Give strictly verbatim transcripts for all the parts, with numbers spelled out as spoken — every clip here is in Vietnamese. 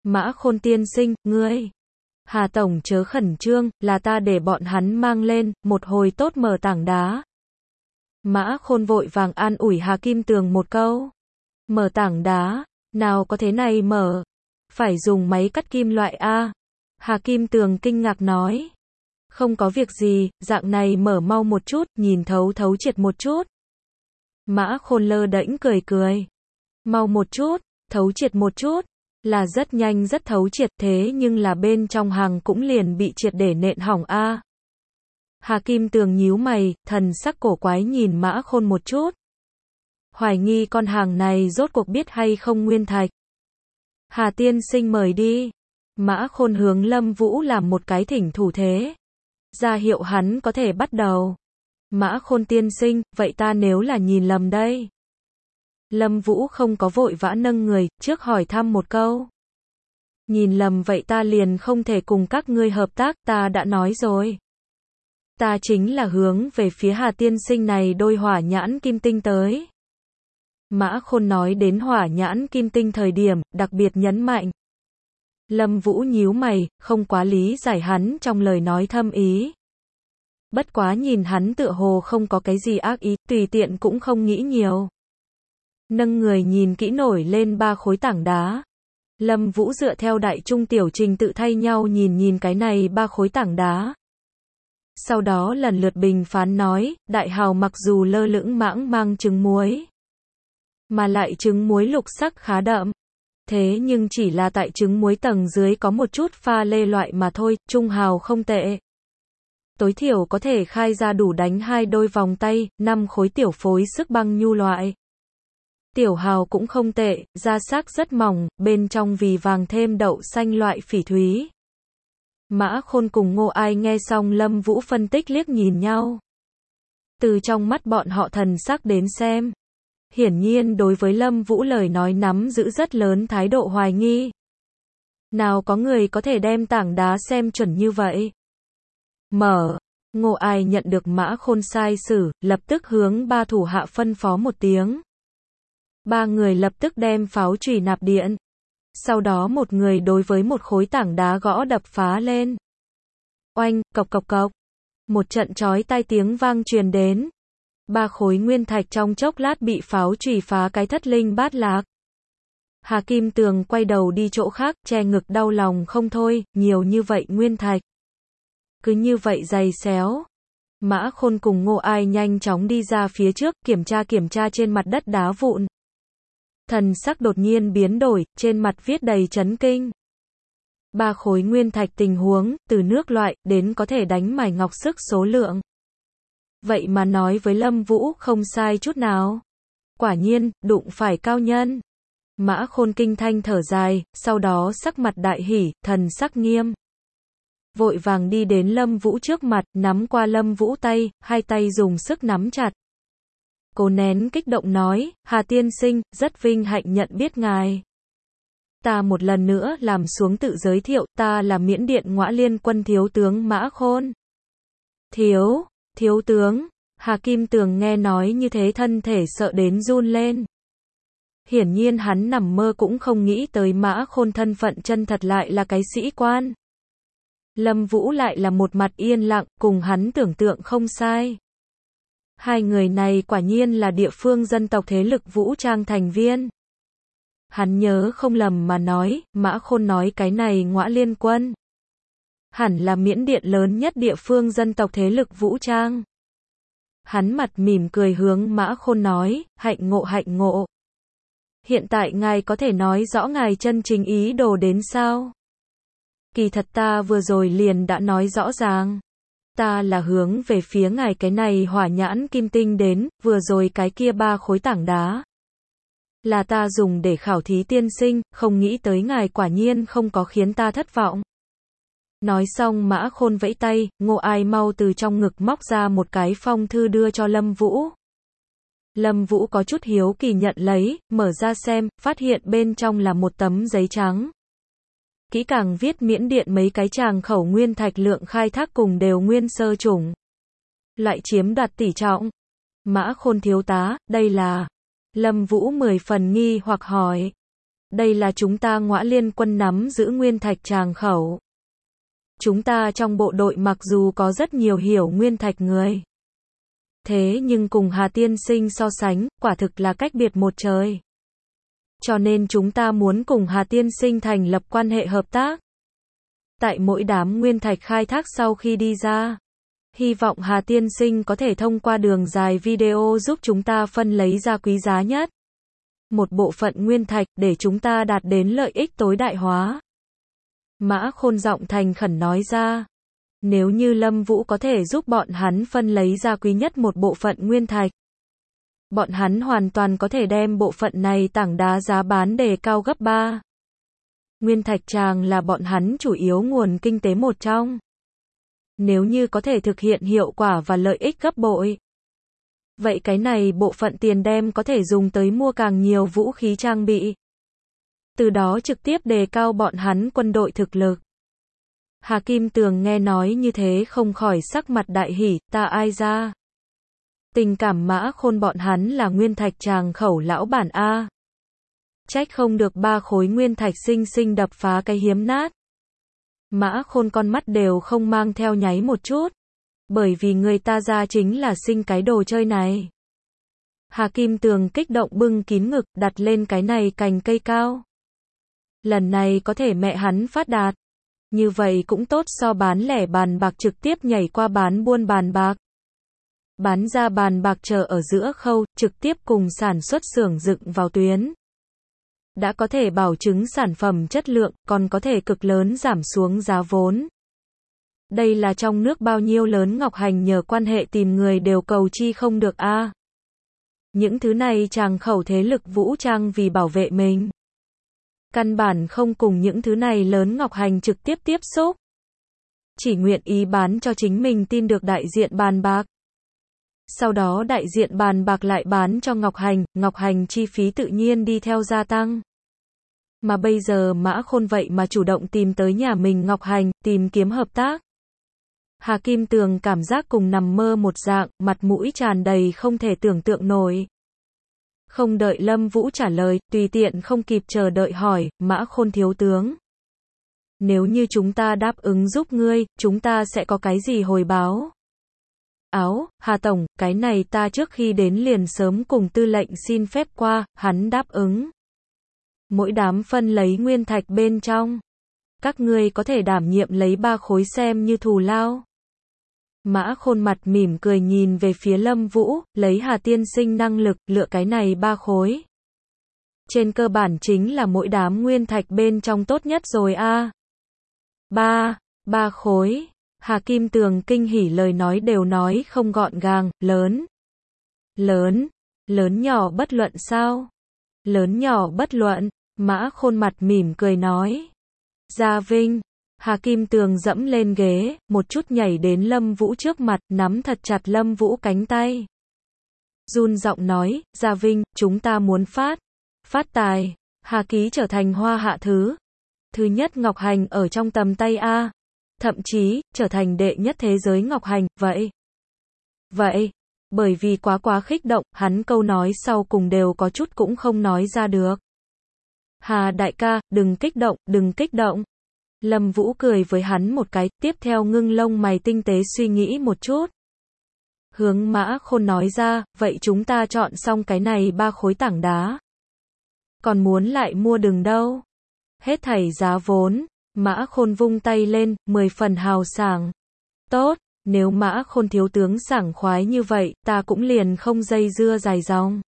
Mã Khôn tiên sinh, ngươi. Hà Tổng chớ khẩn trương, là ta để bọn hắn mang lên, một hồi tốt mở tảng đá. Mã Khôn vội vàng an ủi Hà Kim Tường một câu. Mở tảng đá, nào có thế này mở. Phải dùng máy cắt kim loại A. Hà Kim Tường kinh ngạc nói. Không có việc gì, dạng này mở mau một chút, nhìn thấu thấu triệt một chút. Mã Khôn lơ đễnh cười cười. Mau một chút, thấu triệt một chút. Là rất nhanh rất thấu triệt, thế nhưng là bên trong hàng cũng liền bị triệt để nện hỏng A. Hà Kim Tường nhíu mày, thần sắc cổ quái nhìn Mã Khôn một chút. Hoài nghi con hàng này rốt cuộc biết hay không nguyên thạch. Hà tiên sinh mời đi. Mã Khôn hướng Lâm Vũ làm một cái thỉnh thủ thế. Ra hiệu hắn có thể bắt đầu. Mã Khôn tiên sinh, vậy ta nếu là nhìn lầm đây. Lâm Vũ không có vội vã nâng người, trước hỏi thăm một câu. Nhìn lầm vậy ta liền không thể cùng các ngươi hợp tác, ta đã nói rồi. Ta chính là hướng về phía Hà tiên sinh này đôi hỏa nhãn kim tinh tới. Mã Khôn nói đến hỏa nhãn kim tinh thời điểm, đặc biệt nhấn mạnh. Lâm Vũ nhíu mày, không quá lý giải hắn trong lời nói thâm ý. Bất quá nhìn hắn tựa hồ không có cái gì ác ý, tùy tiện cũng không nghĩ nhiều. Nâng người nhìn kỹ nổi lên ba khối tảng đá. Lâm Vũ dựa theo đại trung tiểu trình tự thay nhau nhìn nhìn cái này ba khối tảng đá. Sau đó lần lượt bình phán nói, đại hào mặc dù lơ lửng mãng mang trứng muối. Mà lại trứng muối lục sắc khá đậm. Thế nhưng chỉ là tại trứng muối tầng dưới có một chút pha lê loại mà thôi, trung hào không tệ. Tối thiểu có thể khai ra đủ đánh hai đôi vòng tay, năm khối tiểu phối sức băng nhu loại. Tiểu hào cũng không tệ, da xác rất mỏng, bên trong vì vàng thêm đậu xanh loại phỉ thúy. Mã Khôn cùng Ngô Ai nghe xong Lâm Vũ phân tích liếc nhìn nhau. Từ trong mắt bọn họ thần sắc đến xem. Hiển nhiên đối với Lâm Vũ lời nói nắm giữ rất lớn thái độ hoài nghi. Nào có người có thể đem tảng đá xem chuẩn như vậy. Mở. Ngô Ai nhận được Mã Khôn sai sử, lập tức hướng ba thủ hạ phân phó một tiếng. Ba người lập tức đem pháo chùy nạp điện. Sau đó một người đối với một khối tảng đá gõ đập phá lên. Oanh, cộc cộc cộc. Một trận chói tai tiếng vang truyền đến. Ba khối nguyên thạch trong chốc lát bị pháo chùy phá cái thất linh bát lạc. Hà Kim Tường quay đầu đi chỗ khác, che ngực đau lòng không thôi, nhiều như vậy nguyên thạch. Cứ như vậy dày xéo. Mã Khôn cùng Ngô Ai nhanh chóng đi ra phía trước, kiểm tra kiểm tra trên mặt đất đá vụn. Thần sắc đột nhiên biến đổi, trên mặt viết đầy chấn kinh. Ba khối nguyên thạch tình huống, từ nước loại, đến có thể đánh mài ngọc sức số lượng. Vậy mà nói với Lâm Vũ không sai chút nào. Quả nhiên, đụng phải cao nhân. Mã Khôn kinh thanh thở dài, sau đó sắc mặt đại hỉ, thần sắc nghiêm. Vội vàng đi đến Lâm Vũ trước mặt, nắm qua Lâm Vũ tay, hai tay dùng sức nắm chặt. Cố nén kích động nói, Hà tiên sinh, rất vinh hạnh nhận biết ngài. Ta một lần nữa làm xuống tự giới thiệu, ta là Miễn Điện Ngõa Liên Quân thiếu tướng Mã Khôn. Thiếu, thiếu tướng, Hà Kim Tường nghe nói như thế thân thể sợ đến run lên. Hiển nhiên hắn nằm mơ cũng không nghĩ tới Mã Khôn thân phận chân thật lại là cái sĩ quan. Lâm Vũ lại là một mặt yên lặng, cùng hắn tưởng tượng không sai. Hai người này quả nhiên là địa phương dân tộc thế lực vũ trang thành viên. Hắn nhớ không lầm mà nói, Mã Khôn nói cái này Ngõa Liên Quân. Hẳn là Miễn Điện lớn nhất địa phương dân tộc thế lực vũ trang. Hắn mặt mỉm cười hướng Mã Khôn nói, hạnh ngộ hạnh ngộ. Hiện tại ngài có thể nói rõ ngài chân chính ý đồ đến sao? Kỳ thật ta vừa rồi liền đã nói rõ ràng. Ta là hướng về phía ngài cái này hỏa nhãn kim tinh đến, vừa rồi cái kia ba khối tảng đá. Là ta dùng để khảo thí tiên sinh, không nghĩ tới ngài quả nhiên không có khiến ta thất vọng. Nói xong Mã Khôn vẫy tay, Ngô Ai mau từ trong ngực móc ra một cái phong thư đưa cho Lâm Vũ. Lâm Vũ có chút hiếu kỳ nhận lấy, mở ra xem, phát hiện bên trong là một tấm giấy trắng. Kỹ càng viết Miễn Điện mấy cái tràng khẩu nguyên thạch lượng khai thác cùng đều nguyên sơ chủng. Loại chiếm đoạt tỷ trọng. Mã Khôn thiếu tá, đây là... Lâm Vũ mười phần nghi hoặc hỏi. Đây là chúng ta Ngõa Liên Quân nắm giữ nguyên thạch tràng khẩu. Chúng ta trong bộ đội mặc dù có rất nhiều hiểu nguyên thạch người. Thế nhưng cùng Hà Tiên Sinh so sánh, quả thực là cách biệt một trời. Cho nên chúng ta muốn cùng Hà Tiên Sinh thành lập quan hệ hợp tác. Tại mỗi đám nguyên thạch khai thác sau khi đi ra, hy vọng Hà Tiên Sinh có thể thông qua đường dài video giúp chúng ta phân lấy ra quý giá nhất một bộ phận nguyên thạch để chúng ta đạt đến lợi ích tối đại hóa. Mã Khôn giọng thành khẩn nói ra. Nếu như Lâm Vũ có thể giúp bọn hắn phân lấy ra quý nhất một bộ phận nguyên thạch, bọn hắn hoàn toàn có thể đem bộ phận này tảng đá giá bán đề cao gấp ba. Nguyên thạch tràng là bọn hắn chủ yếu nguồn kinh tế một trong. Nếu như có thể thực hiện hiệu quả và lợi ích gấp bội, vậy cái này bộ phận tiền đem có thể dùng tới mua càng nhiều vũ khí trang bị. Từ đó trực tiếp đề cao bọn hắn quân đội thực lực. Hà Kim Tường nghe nói như thế không khỏi sắc mặt đại hỉ, ta ai ra? Tình cảm Mã Khôn bọn hắn là nguyên thạch tràng khẩu lão bản A. Trách không được ba khối nguyên thạch sinh sinh đập phá cái hiếm nát. Mã Khôn con mắt đều không mang theo nháy một chút. Bởi vì người ta ra chính là sinh cái đồ chơi này. Hà Kim Tường kích động bưng kín ngực, đặt lên cái này cành cây cao. Lần này có thể mẹ hắn phát đạt. Như vậy cũng tốt so bán lẻ bàn bạc trực tiếp nhảy qua bán buôn bàn bạc. Bán ra bàn bạc chờ ở giữa khâu, trực tiếp cùng sản xuất xưởng dựng vào tuyến. Đã có thể bảo chứng sản phẩm chất lượng, còn có thể cực lớn giảm xuống giá vốn. Đây là trong nước bao nhiêu lớn Ngọc Hành nhờ quan hệ tìm người đều cầu chi không được a. À. Những thứ này tràng khẩu thế lực vũ trang vì bảo vệ mình. Căn bản không cùng những thứ này lớn Ngọc Hành trực tiếp tiếp xúc. Chỉ nguyện ý bán cho chính mình tin được đại diện bàn bạc. Sau đó đại diện bàn bạc lại bán cho Ngọc Hành, Ngọc Hành chi phí tự nhiên đi theo gia tăng. Mà bây giờ Mã Khôn vậy mà chủ động tìm tới nhà mình Ngọc Hành, tìm kiếm hợp tác. Hà Kim Tường cảm giác cùng nằm mơ một dạng, mặt mũi tràn đầy không thể tưởng tượng nổi. Không đợi Lâm Vũ trả lời, tùy tiện không kịp chờ đợi hỏi, Mã Khôn thiếu tướng. Nếu như chúng ta đáp ứng giúp ngươi, chúng ta sẽ có cái gì hồi báo? Áo, Hà Tổng, cái này ta trước khi đến liền sớm cùng tư lệnh xin phép qua, hắn đáp ứng. Mỗi đám phân lấy nguyên thạch bên trong. Các ngươi có thể đảm nhiệm lấy ba khối xem như thù lao. Mã Khôn mặt mỉm cười nhìn về phía Lâm Vũ, lấy Hà Tiên Sinh năng lực, lựa cái này ba khối. Trên cơ bản chính là mỗi đám nguyên thạch bên trong tốt nhất rồi a. À. Ba, ba khối. Hà Kim Tường kinh hỉ lời nói đều nói không gọn gàng, lớn. Lớn, lớn nhỏ bất luận sao? Lớn nhỏ bất luận, Mã Khôn mặt mỉm cười nói. Gia Vinh. Hà Kim Tường dẫm lên ghế, một chút nhảy đến Lâm Vũ trước mặt, nắm thật chặt Lâm Vũ cánh tay. Run giọng nói, Gia Vinh, chúng ta muốn phát. Phát tài. Hà Ký trở thành hoa hạ thứ. Thứ nhất Ngọc Hành ở trong tầm tay A. Thậm chí, trở thành đệ nhất thế giới Ngọc Hành, vậy. Vậy. Bởi vì quá quá khích động, hắn câu nói sau cùng đều có chút cũng không nói ra được. Hà đại ca, đừng kích động, đừng kích động. Lâm Vũ cười với hắn một cái, tiếp theo ngưng lông mày tinh tế suy nghĩ một chút. Hướng Mã Khôn nói ra, vậy chúng ta chọn xong cái này ba khối tảng đá. Còn muốn lại mua đừng đâu. Hết thảy giá vốn, Mã Khôn vung tay lên, mười phần hào sảng. Tốt, nếu Mã Khôn thiếu tướng sảng khoái như vậy, ta cũng liền không dây dưa dài dòng.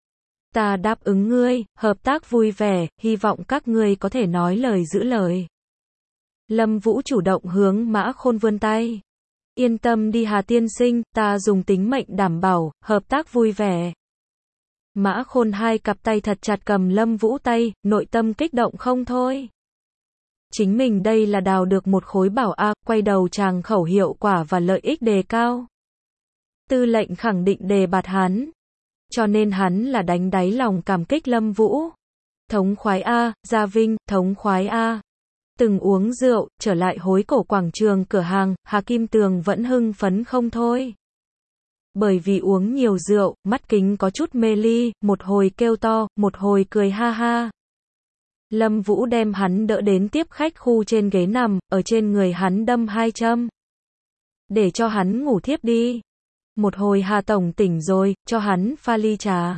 Ta đáp ứng ngươi, hợp tác vui vẻ, hy vọng các ngươi có thể nói lời giữ lời. Lâm Vũ chủ động hướng Mã Khôn vươn tay. Yên tâm đi Hà tiên sinh, ta dùng tính mệnh đảm bảo, hợp tác vui vẻ. Mã Khôn hai cặp tay thật chặt cầm Lâm Vũ tay, nội tâm kích động không thôi. Chính mình đây là đào được một khối bảo A, quay đầu tràng khẩu hiệu quả và lợi ích đề cao. Tư lệnh khẳng định đề bạt hắn. Cho nên hắn là đánh đáy lòng cảm kích Lâm Vũ. Thống khoái A, Gia Vinh, thống khoái A. Từng uống rượu, trở lại hối cổ quảng trường cửa hàng, Hà Kim Tường vẫn hưng phấn không thôi. Bởi vì uống nhiều rượu, mắt kính có chút mê ly, một hồi kêu to, một hồi cười ha ha. Lâm Vũ đem hắn đỡ đến tiếp khách khu trên ghế nằm, ở trên người hắn đâm hai châm. Để cho hắn ngủ thiếp đi. Một hồi Hà Tổng tỉnh rồi, cho hắn pha ly trà.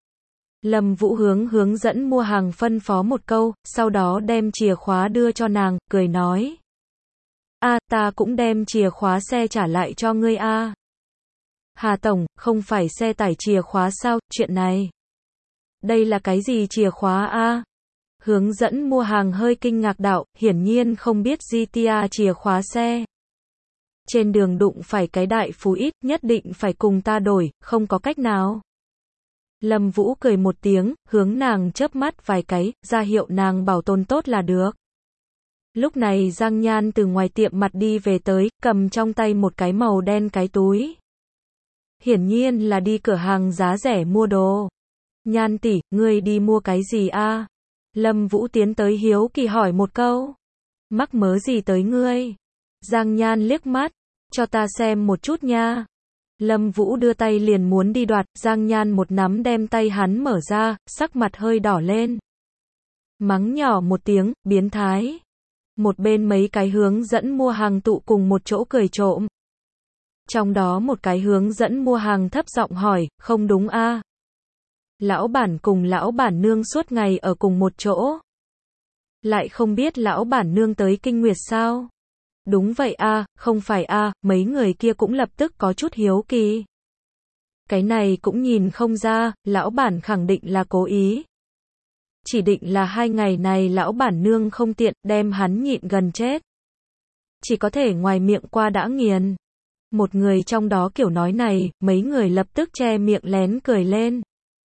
Lâm Vũ hướng hướng dẫn mua hàng phân phó một câu, sau đó đem chìa khóa đưa cho nàng, cười nói. A, ta cũng đem chìa khóa xe trả lại cho ngươi a. Hà Tổng, không phải xe tải chìa khóa sao, chuyện này. Đây là cái gì chìa khóa a? Hướng dẫn mua hàng hơi kinh ngạc đạo, hiển nhiên không biết giê tê a chìa khóa xe. Trên đường đụng phải cái đại phú ít, nhất định phải cùng ta đổi, không có cách nào. Lâm Vũ cười một tiếng, hướng nàng chớp mắt vài cái, ra hiệu nàng bảo tồn tốt là được. Lúc này Giang Nhan từ ngoài tiệm mặt đi về tới, cầm trong tay một cái màu đen cái túi. Hiển nhiên là đi cửa hàng giá rẻ mua đồ. Nhan tỷ, ngươi đi mua cái gì a? Lâm Vũ tiến tới hiếu kỳ hỏi một câu. Mắc mớ gì tới ngươi? Giang Nhan liếc mắt, cho ta xem một chút nha. Lâm Vũ đưa tay liền muốn đi đoạt, Giang Nhan một nắm đem tay hắn mở ra, sắc mặt hơi đỏ lên. Mắng nhỏ một tiếng, biến thái. Một bên mấy cái hướng dẫn mua hàng tụ cùng một chỗ cười trộm. Trong đó một cái hướng dẫn mua hàng thấp giọng hỏi, không đúng a? Lão bản cùng lão bản nương suốt ngày ở cùng một chỗ. Lại không biết lão bản nương tới Kinh Nguyệt sao? Đúng vậy a, không phải a, mấy người kia cũng lập tức có chút hiếu kỳ. Cái này cũng nhìn không ra, lão bản khẳng định là cố ý. Chỉ định là hai ngày này lão bản nương không tiện, đem hắn nhịn gần chết. Chỉ có thể ngoài miệng qua đã nghiền. Một người trong đó kiểu nói này, mấy người lập tức che miệng lén cười lên.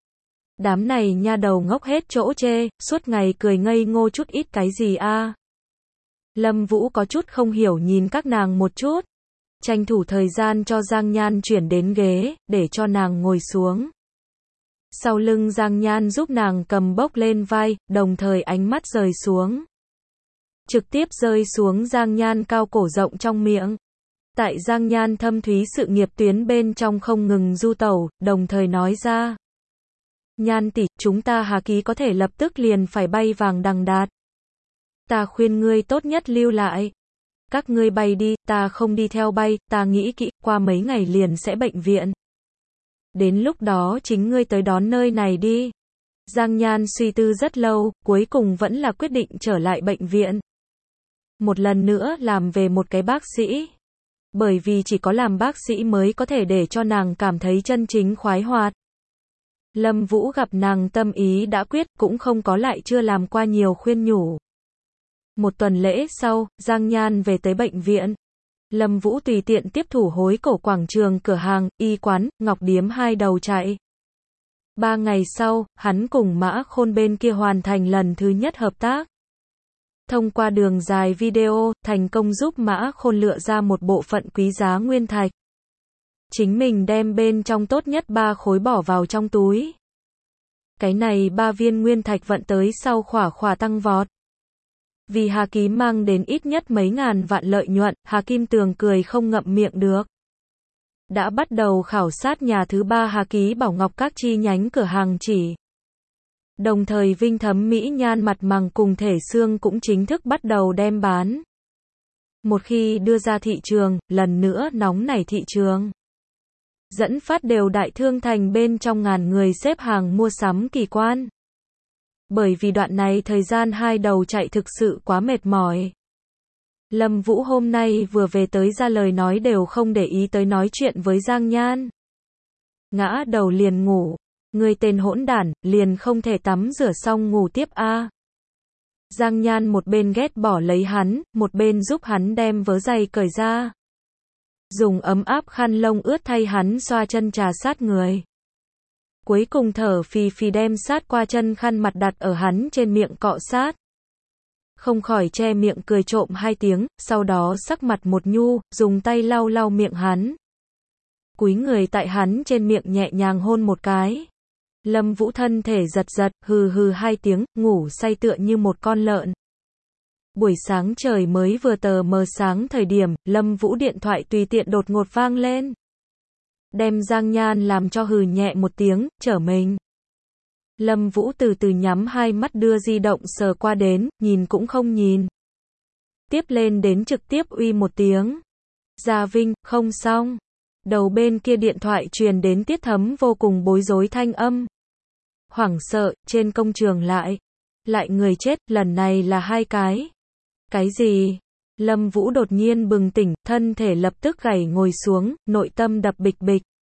Đám này nha đầu ngốc hết chỗ chê, suốt ngày cười ngây ngô chút ít cái gì a? Lâm Vũ có chút không hiểu nhìn các nàng một chút. Tranh thủ thời gian cho Giang Nhan chuyển đến ghế, để cho nàng ngồi xuống. Sau lưng Giang Nhan giúp nàng cầm bốc lên vai, đồng thời ánh mắt rời xuống. Trực tiếp rơi xuống Giang Nhan cao cổ rộng trong miệng. Tại Giang Nhan thâm thúy sự nghiệp tuyến bên trong không ngừng du tẩu, đồng thời nói ra. Nhan tỷ, chúng ta Hà Ký có thể lập tức liền phải bay vàng đằng đạt. Ta khuyên ngươi tốt nhất lưu lại. Các ngươi bay đi, ta không đi theo bay, ta nghĩ kỹ, qua mấy ngày liền sẽ bệnh viện. Đến lúc đó chính ngươi tới đón nơi này đi. Giang Nhan suy tư rất lâu, cuối cùng vẫn là quyết định trở lại bệnh viện. Một lần nữa làm về một cái bác sĩ. Bởi vì chỉ có làm bác sĩ mới có thể để cho nàng cảm thấy chân chính khoái hoạt. Lâm Vũ gặp nàng tâm ý đã quyết, cũng không có lại chưa làm qua nhiều khuyên nhủ. Một tuần lễ sau, Giang Nhan về tới bệnh viện. Lâm Vũ tùy tiện tiếp thủ hối cổ quảng trường, cửa hàng, y quán, ngọc điếm hai đầu chạy. Ba ngày sau, hắn cùng Mã Khôn bên kia hoàn thành lần thứ nhất hợp tác. Thông qua đường dài video, thành công giúp Mã Khôn lựa ra một bộ phận quý giá nguyên thạch. Chính mình đem bên trong tốt nhất ba khối bỏ vào trong túi. Cái này ba viên nguyên thạch vận tới sau khỏa khỏa tăng vọt. Vì Hà Ký mang đến ít nhất mấy ngàn vạn lợi nhuận, Hà Kim Tường cười không ngậm miệng được. Đã bắt đầu khảo sát nhà thứ ba Hà Ký Bảo Ngọc các chi nhánh cửa hàng chỉ. Đồng thời Vinh Thấm Mỹ Nhan mặt màng cùng thể xương cũng chính thức bắt đầu đem bán. Một khi đưa ra thị trường, lần nữa nóng nảy thị trường. Dẫn phát đều đại thương thành bên trong ngàn người xếp hàng mua sắm kỳ quan. Bởi vì đoạn này thời gian hai đầu chạy thực sự quá mệt mỏi. Lâm Vũ hôm nay vừa về tới ra lời nói đều không để ý tới nói chuyện với Giang Nhan. Ngã đầu liền ngủ. Người tên hỗn đản, liền không thể tắm rửa xong ngủ tiếp a. À. Giang Nhan một bên ghét bỏ lấy hắn, một bên giúp hắn đem vớ giày cởi ra. Dùng ấm áp khăn lông ướt thay hắn xoa chân trà sát người. Cuối cùng thở phì phì đem sát qua chân khăn mặt đặt ở hắn trên miệng cọ sát. Không khỏi che miệng cười trộm hai tiếng, sau đó sắc mặt một nhu, dùng tay lau lau miệng hắn. Cúi người tại hắn trên miệng nhẹ nhàng hôn một cái. Lâm Vũ thân thể giật giật, hừ hừ hai tiếng, ngủ say tựa như một con lợn. Buổi sáng trời mới vừa tờ mờ sáng thời điểm, Lâm Vũ điện thoại tùy tiện đột ngột vang lên. Đem Giang Nhan làm cho hừ nhẹ một tiếng, trở mình. Lâm Vũ từ từ nhắm hai mắt đưa di động sờ qua đến, nhìn cũng không nhìn. Tiếp lên đến trực tiếp uy một tiếng. Gia Vinh, không xong. Đầu bên kia điện thoại truyền đến Tiết Thấm vô cùng bối rối thanh âm. Hoảng sợ, trên công trường lại. Lại người chết, lần này là hai cái. Cái gì? Lâm Vũ đột nhiên bừng tỉnh, thân thể lập tức gảy ngồi xuống, nội tâm đập bịch bịch.